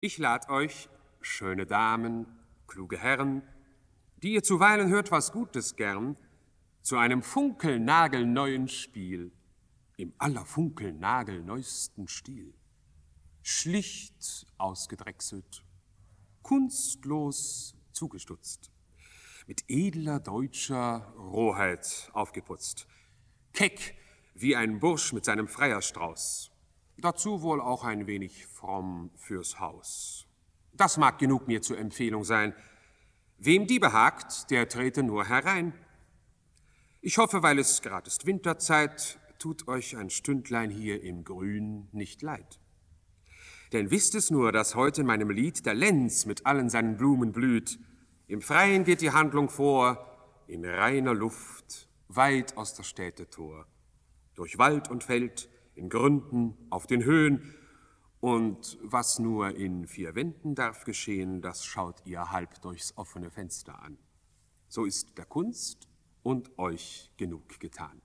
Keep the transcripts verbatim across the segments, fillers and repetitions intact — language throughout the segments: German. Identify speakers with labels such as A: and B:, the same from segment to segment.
A: Ich lad euch, schöne Damen, kluge Herren, die ihr zuweilen hört was Gutes gern, zu einem funkelnagelneuen Spiel im allerfunkelnagelneuesten Stil. Schlicht ausgedrechselt, kunstlos zugestutzt, mit edler deutscher Rohheit aufgeputzt, keck wie ein Bursch mit seinem Freierstrauß, dazu wohl auch ein wenig fromm fürs Haus. Das mag genug mir zur Empfehlung sein. Wem die behagt, der trete nur herein. Ich hoffe, weil es grad ist Winterzeit, tut euch ein Stündlein hier im Grün nicht leid. Denn wisst es nur, dass heute in meinem Lied der Lenz mit allen seinen Blumen blüht. Im Freien geht die Handlung vor, in reiner Luft, weit aus der Städte Tor. Durch Wald und Feld, in Gründen, auf den Höhen. Und was nur in vier Wänden darf geschehen, das schaut ihr halb durchs offene Fenster an. So ist der Kunst und euch genug getan.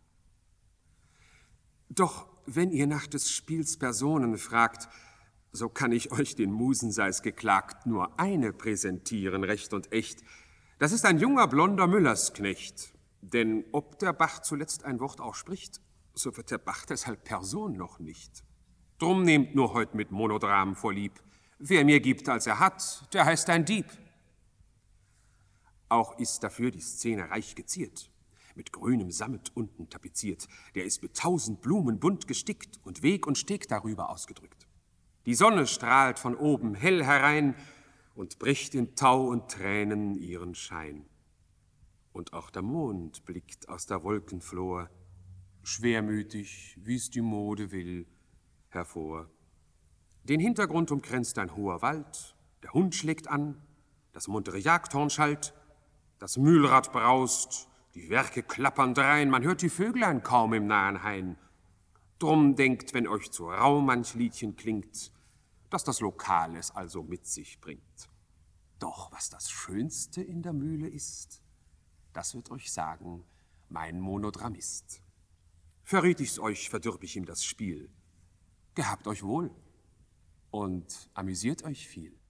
A: Doch wenn ihr nach des Spiels Personen fragt, so kann ich euch, den Musen sei's geklagt, nur eine präsentieren, recht und echt. Das ist ein junger, blonder Müllersknecht. Denn ob der Bach zuletzt ein Wort auch spricht, so wird der Bach deshalb Person noch nicht. Drum nehmt nur heut mit Monodram vorlieb. Wer mehr gibt, als er hat, der heißt ein Dieb. Auch ist dafür die Szene reich geziert, mit grünem Sammet unten tapeziert. Der ist mit tausend Blumen bunt gestickt und Weg und Steg darüber ausgedrückt. Die Sonne strahlt von oben hell herein und bricht in Tau und Tränen ihren Schein. Und auch der Mond blickt aus der Wolkenflor, schwermütig, wie's die Mode will, hervor. Den Hintergrund umkränzt ein hoher Wald, der Hund schlägt an, das muntere Jagdhorn schallt, das Mühlrad braust, die Werke klappern drein, man hört die Vöglein kaum im nahen Hain. Drum denkt, wenn euch zu rau manch Liedchen klingt, dass das Lokal es also mit sich bringt. Doch was das Schönste in der Mühle ist, das wird euch sagen mein Monodrammist. Verriet ich's euch, verdürb ich ihm das Spiel. Gehabt euch wohl und amüsiert euch viel.